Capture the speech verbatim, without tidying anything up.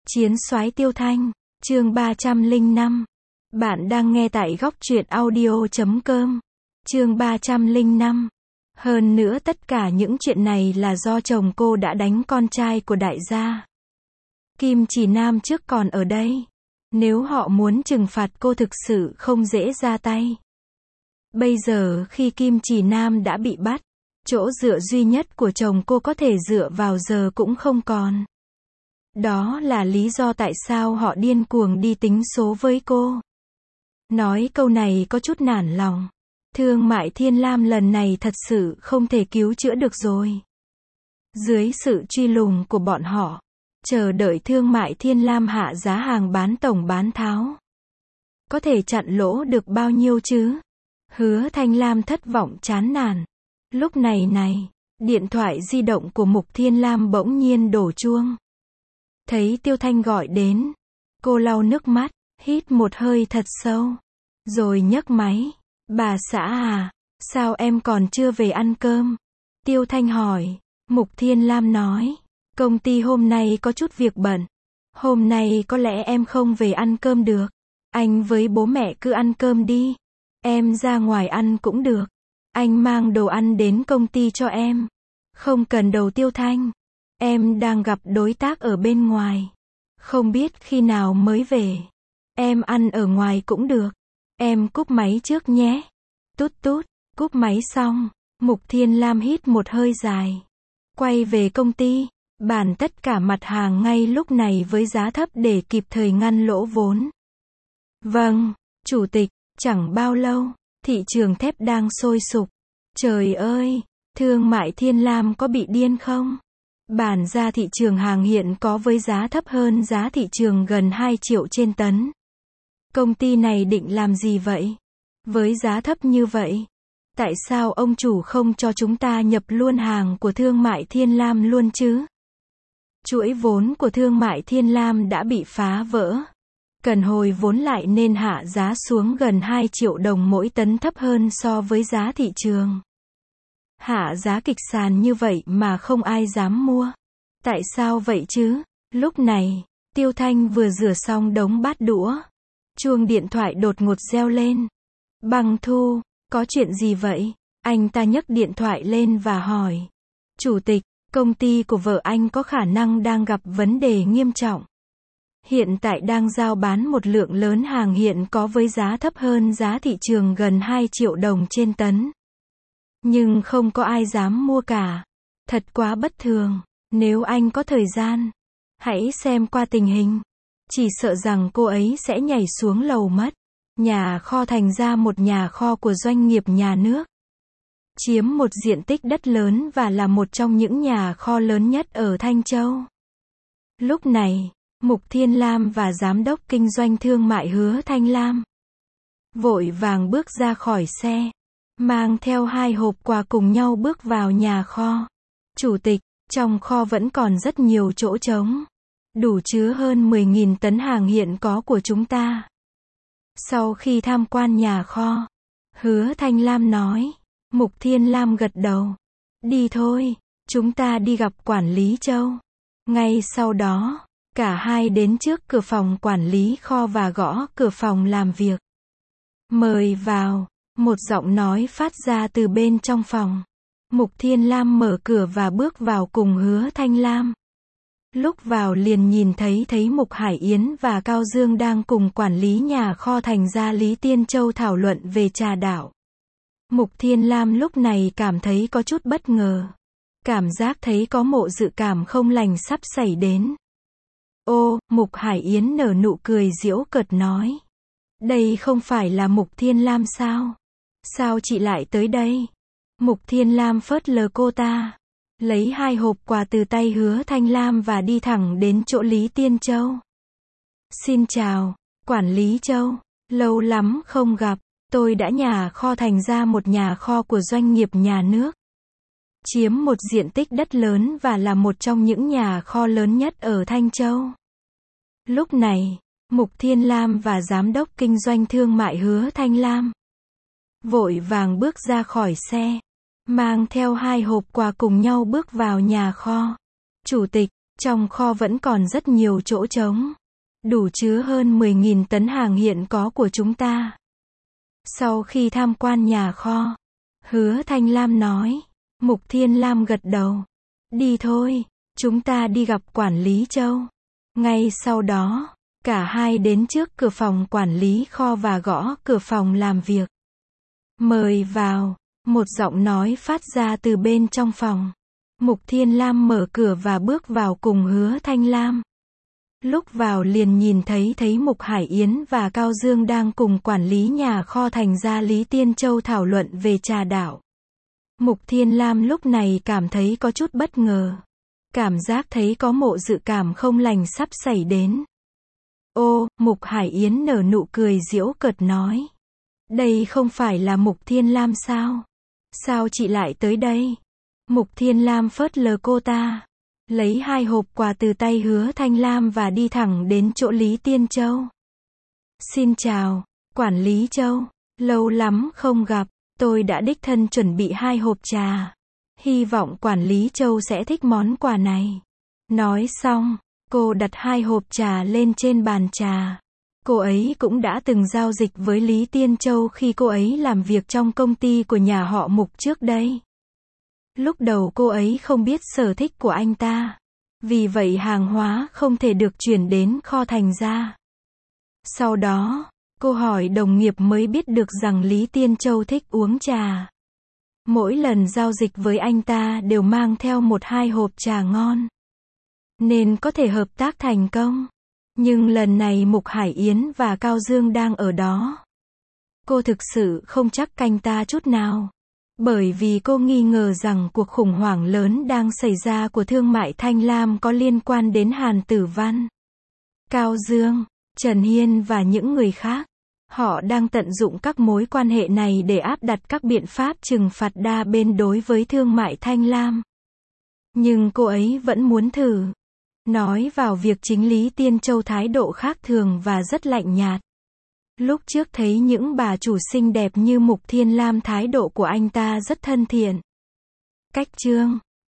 Chiến soái Tiêu Thanh, chương ba trăm lẻ năm. Bạn đang nghe tại góc truyện audio chấm com. Chương ba trăm lẻ năm. Hơn nữa tất cả những chuyện này là do chồng cô đã đánh con trai của đại gia. Kim Chỉ Nam trước còn ở đây. Nếu họ muốn trừng phạt cô thực sự không dễ ra tay. Bây giờ khi Kim Chỉ Nam đã bị bắt, chỗ dựa duy nhất của chồng cô có thể dựa vào giờ cũng không còn. Đó là lý do tại sao họ điên cuồng đi tính số với cô. Nói câu này có chút nản lòng. Thương Mại Thiên Lam lần này thật sự không thể cứu chữa được rồi. Dưới sự truy lùng của bọn họ, chờ đợi Thương Mại Thiên Lam hạ giá hàng bán tổng bán tháo. Có thể chặn lỗ được bao nhiêu chứ? Hứa Thanh Lam thất vọng chán nản. Lúc này này, điện thoại di động của Mục Thiên Lam bỗng nhiên đổ chuông. Thấy Tiêu Thanh gọi đến, cô lau nước mắt, hít một hơi thật sâu, rồi nhấc máy. Bà xã à, sao em còn chưa về ăn cơm? Tiêu Thanh hỏi. Mục Thiên Lam nói, công ty hôm nay có chút việc bận. Hôm nay có lẽ em không về ăn cơm được. Anh với bố mẹ cứ ăn cơm đi. Em ra ngoài ăn cũng được. Anh mang đồ ăn đến công ty cho em. Không cần đâu Tiêu Thanh. Em đang gặp đối tác ở bên ngoài. Không biết khi nào mới về. Em ăn ở ngoài cũng được. Em cúp máy trước nhé. Tút tút, cúp máy xong, Mục Thiên Lam hít một hơi dài. Quay về công ty, bàn tất cả mặt hàng ngay lúc này với giá thấp để kịp thời ngăn lỗ vốn. Vâng, Chủ tịch, chẳng bao lâu, thị trường thép đang sôi sục. Trời ơi, Thương Mại Thiên Lam có bị điên không? Bản ra thị trường hàng hiện có với giá thấp hơn giá thị trường gần hai triệu trên tấn. Công ty này định làm gì vậy? Với giá thấp như vậy, tại sao ông chủ không cho chúng ta nhập luôn hàng của Thương Mại Thiên Lam luôn chứ? Chuỗi vốn của Thương Mại Thiên Lam đã bị phá vỡ. Cần hồi vốn lại nên hạ giá xuống gần hai triệu đồng mỗi tấn, thấp hơn so với giá thị trường. Hạ giá kịch sàn như vậy mà không ai dám mua. Tại sao vậy chứ? Lúc này, Tiêu Thanh vừa rửa xong đống bát đũa. Chuông điện thoại đột ngột reo lên. Bằng Thu, có chuyện gì vậy? Anh ta nhấc điện thoại lên và hỏi. Chủ tịch, công ty của vợ anh có khả năng đang gặp vấn đề nghiêm trọng. Hiện tại đang giao bán một lượng lớn hàng hiện có với giá thấp hơn giá thị trường gần hai triệu đồng trên tấn. Nhưng không có ai dám mua cả. Thật quá bất thường. Nếu anh có thời gian, hãy xem qua tình hình. Chỉ sợ rằng cô ấy sẽ nhảy xuống lầu mất. Nhà kho thành ra một nhà kho của doanh nghiệp nhà nước. Chiếm một diện tích đất lớn và là một trong những nhà kho lớn nhất ở Thanh Châu. Lúc này, Mục Thiên Lam và Giám đốc Kinh doanh Thương mại Hứa Thanh Lam vội vàng bước ra khỏi xe, mang theo hai hộp quà cùng nhau bước vào nhà kho. Chủ tịch, trong kho vẫn còn rất nhiều chỗ trống. Đủ chứa hơn mười nghìn tấn hàng hiện có của chúng ta. Sau khi tham quan nhà kho, Hứa Thanh Lam nói. Mục Thiên Lam gật đầu. Đi thôi, chúng ta đi gặp quản lý Châu. Ngay sau đó, cả hai đến trước cửa phòng quản lý kho và gõ cửa phòng làm việc. Mời vào, một giọng nói phát ra từ bên trong phòng. Mục Thiên Lam mở cửa và bước vào cùng Hứa Thanh Lam. Lúc vào liền nhìn thấy thấy Mục Hải Yến và Cao Dương đang cùng quản lý nhà kho thành ra Lý Tiên Châu thảo luận về trà đảo. Mục Thiên Lam lúc này cảm thấy có chút bất ngờ. Cảm giác thấy có mộ dự cảm không lành sắp xảy đến. Ô, Mục Hải Yến nở nụ cười giễu cợt nói. Đây không phải là Mục Thiên Lam sao? Sao chị lại tới đây? Mục Thiên Lam phớt lờ cô ta. Lấy hai hộp quà từ tay Hứa Thanh Lam và đi thẳng đến chỗ Lý Tiên Châu. Xin chào, quản lý Châu. Lâu lắm không gặp. Tôi đã nhà kho thành ra một nhà kho của doanh nghiệp nhà nước. Chiếm một diện tích đất lớn và là một trong những nhà kho lớn nhất ở Thanh Châu. Lúc này, Mục Thiên Lam và Giám đốc Kinh doanh Thương mại Hứa Thanh Lam vội vàng bước ra khỏi xe, mang theo hai hộp quà cùng nhau bước vào nhà kho. Chủ tịch, Trong kho vẫn còn rất nhiều chỗ trống, đủ chứa hơn mười nghìn tấn hàng hiện có của chúng ta. Sau khi tham quan nhà kho, Hứa Thanh Lam nói. Mục Thiên Lam gật đầu. Đi thôi, chúng ta đi gặp quản lý Châu. Ngay sau đó, cả hai đến trước cửa phòng quản lý kho và gõ cửa phòng làm việc. Mời vào, một giọng nói phát ra từ bên trong phòng. Mục Thiên Lam mở cửa và bước vào cùng Hứa Thanh Lam. Lúc vào liền nhìn thấy thấy Mục Hải Yến và Cao Dương đang cùng quản lý nhà kho thành gia Lý Tiên Châu thảo luận về trà đạo. Mục Thiên Lam lúc này cảm thấy có chút bất ngờ. Cảm giác thấy có mộ dự cảm không lành sắp xảy đến. Ô, Mục Hải Yến nở nụ cười giễu cợt nói. Đây không phải là Mục Thiên Lam sao? Sao chị lại tới đây? Mục Thiên Lam phớt lờ cô ta. Lấy hai hộp quà từ tay Hứa Thanh Lam và đi thẳng đến chỗ Lý Tiên Châu. Xin chào, quản lý Châu. Lâu lắm không gặp, tôi đã đích thân chuẩn bị hai hộp trà. Hy vọng quản lý Châu sẽ thích món quà này. Nói xong, cô đặt hai hộp trà lên trên bàn trà. Cô ấy cũng đã từng giao dịch với Lý Tiên Châu khi cô ấy làm việc trong công ty của nhà họ Mục trước đây. Lúc đầu cô ấy không biết sở thích của anh ta. Vì vậy hàng hóa không thể được chuyển đến kho thành gia. Sau đó, cô hỏi đồng nghiệp mới biết được rằng Lý Tiên Châu thích uống trà. Mỗi lần giao dịch với anh ta đều mang theo một hai hộp trà ngon. Nên có thể hợp tác thành công. Nhưng lần này Mục Hải Yến và Cao Dương đang ở đó. Cô thực sự không chắc canh ta chút nào. Bởi vì cô nghi ngờ rằng cuộc khủng hoảng lớn đang xảy ra của thương mại Thanh Lam có liên quan đến Hàn Tử Văn, Cao Dương, Trần Hiên và những người khác. Họ đang tận dụng các mối quan hệ này để áp đặt các biện pháp trừng phạt đa bên đối với thương mại Thanh Lam. Nhưng cô ấy vẫn muốn thử. Nói vào việc chính Lý Tiên Châu thái độ khác thường và rất lạnh nhạt. Lúc trước thấy những bà chủ xinh đẹp như Mục Thiên Lam thái độ của anh ta rất thân thiện. Cách chương